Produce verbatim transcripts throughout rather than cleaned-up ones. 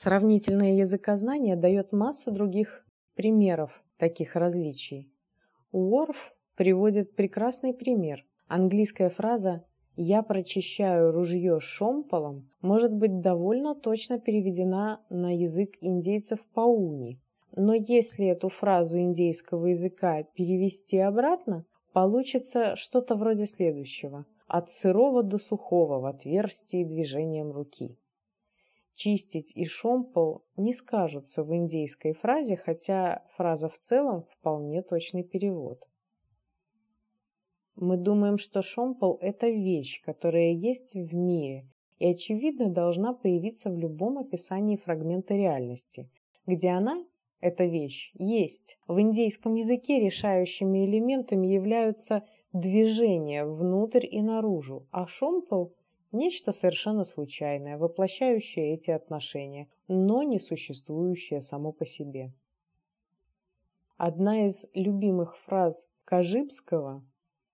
Сравнительное языкознание дает массу других примеров таких различий. Уорф приводит прекрасный пример. Английская фраза «я прочищаю ружье шомполом» может быть довольно точно переведена на язык индейцев пауни. Но если эту фразу индейского языка перевести обратно, получится что-то вроде следующего: «от сырого до сухого в отверстии движением руки». «Чистить» и «шомпол» не скажутся в индейской фразе, хотя фраза в целом вполне точный перевод. Мы думаем, что шомпол – это вещь, которая есть в мире, и, очевидно, должна появиться в любом описании фрагмента реальности, где она, эта вещь, есть. В индейском языке решающими элементами являются движения внутрь и наружу, а шомпол – нечто совершенно случайное, воплощающее эти отношения, но не существующее само по себе. Одна из любимых фраз Кажибского,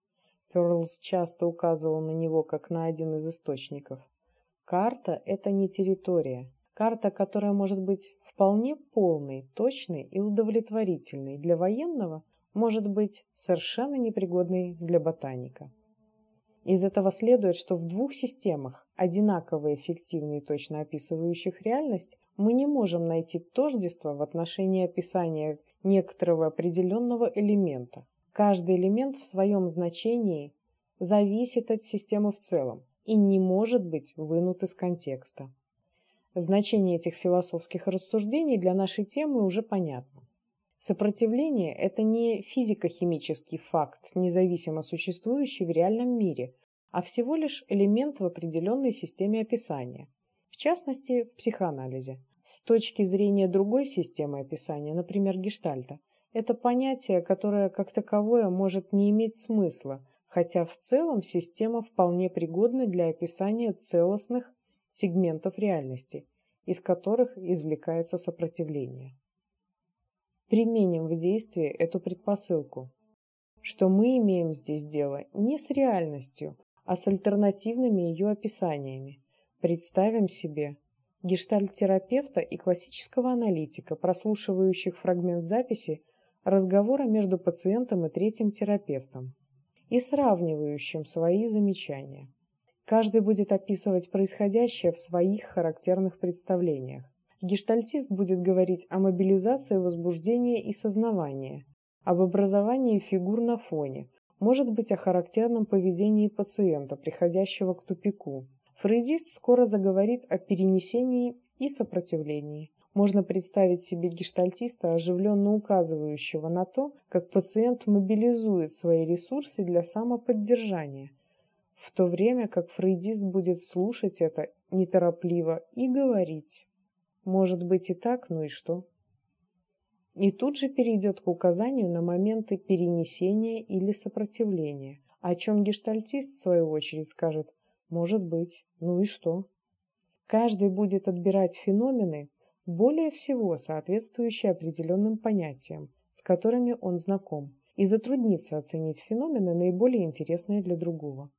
Перлс часто указывал на него как на один из источников: «Карта – это не территория. Карта, которая может быть вполне полной, точной и удовлетворительной для военного, может быть совершенно непригодной для ботаника». Из этого следует, что в двух системах, одинаково эффективно и точно описывающих реальность, мы не можем найти тождество в отношении описания некоторого определенного элемента. Каждый элемент в своем значении зависит от системы в целом и не может быть вынут из контекста. Значение этих философских рассуждений для нашей темы уже понятно. Сопротивление – это не физико-химический факт, независимо существующий в реальном мире, а всего лишь элемент в определенной системе описания, в частности, в психоанализе. С точки зрения другой системы описания, например, гештальта, это понятие, которое как таковое может не иметь смысла, хотя в целом система вполне пригодна для описания целостных сегментов реальности, из которых извлекается сопротивление. Применим в действии эту предпосылку, что мы имеем здесь дело не с реальностью, а с альтернативными ее описаниями. Представим себе гештальт-терапевта и классического аналитика, прослушивающих фрагмент записи разговора между пациентом и третьим терапевтом и сравнивающим свои замечания. Каждый будет описывать происходящее в своих характерных представлениях. Гештальтист будет говорить о мобилизации возбуждения и сознавания, об образовании фигур на фоне, может быть, о характерном поведении пациента, приходящего к тупику. Фрейдист скоро заговорит о перенесении и сопротивлении. Можно представить себе гештальтиста, оживленно указывающего на то, как пациент мобилизует свои ресурсы для самоподдержания, в то время как фрейдист будет слушать это неторопливо и говорить: «Может быть и так, ну и что?» И тут же перейдет к указанию на моменты перенесения или сопротивления, о чем гештальтист, в свою очередь, скажет: «Может быть, ну и что?» Каждый будет отбирать феномены, более всего соответствующие определенным понятиям, с которыми он знаком, и затруднится оценить феномены, наиболее интересные для другого.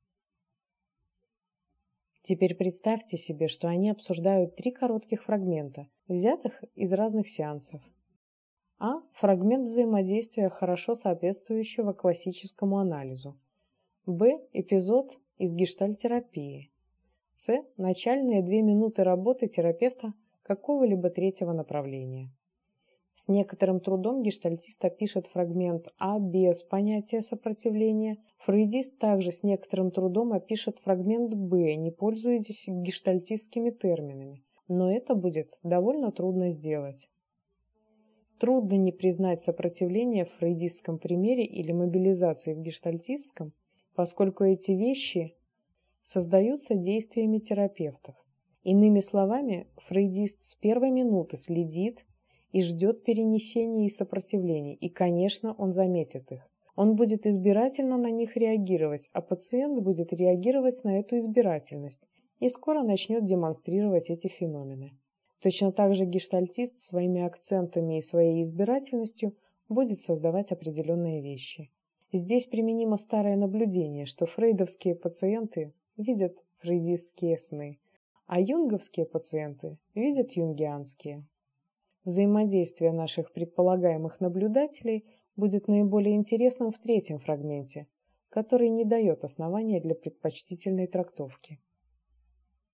Теперь представьте себе, что они обсуждают три коротких фрагмента, взятых из разных сеансов. А. Фрагмент взаимодействия, хорошо соответствующего классическому анализу. Б. Эпизод из гештальт-терапии. С. Начальные две минуты работы терапевта какого-либо третьего направления. С некоторым трудом гештальтист опишет фрагмент А без понятия сопротивления. Фрейдист также с некоторым трудом опишет фрагмент Б, не пользуясь гештальтистскими терминами. Но это будет довольно трудно сделать. Трудно не признать сопротивление в фрейдистском примере или мобилизации в гештальтистском, поскольку эти вещи создаются действиями терапевтов. Иными словами, фрейдист с первой минуты следит и ждет перенесений и сопротивлений, и, конечно, он заметит их. Он будет избирательно на них реагировать, а пациент будет реагировать на эту избирательность и скоро начнет демонстрировать эти феномены. Точно так же гештальтист своими акцентами и своей избирательностью будет создавать определенные вещи. Здесь применимо старое наблюдение, что фрейдовские пациенты видят фрейдистские сны, а юнговские пациенты видят юнгианские. Взаимодействие наших предполагаемых наблюдателей будет наиболее интересным в третьем фрагменте, который не дает основания для предпочтительной трактовки.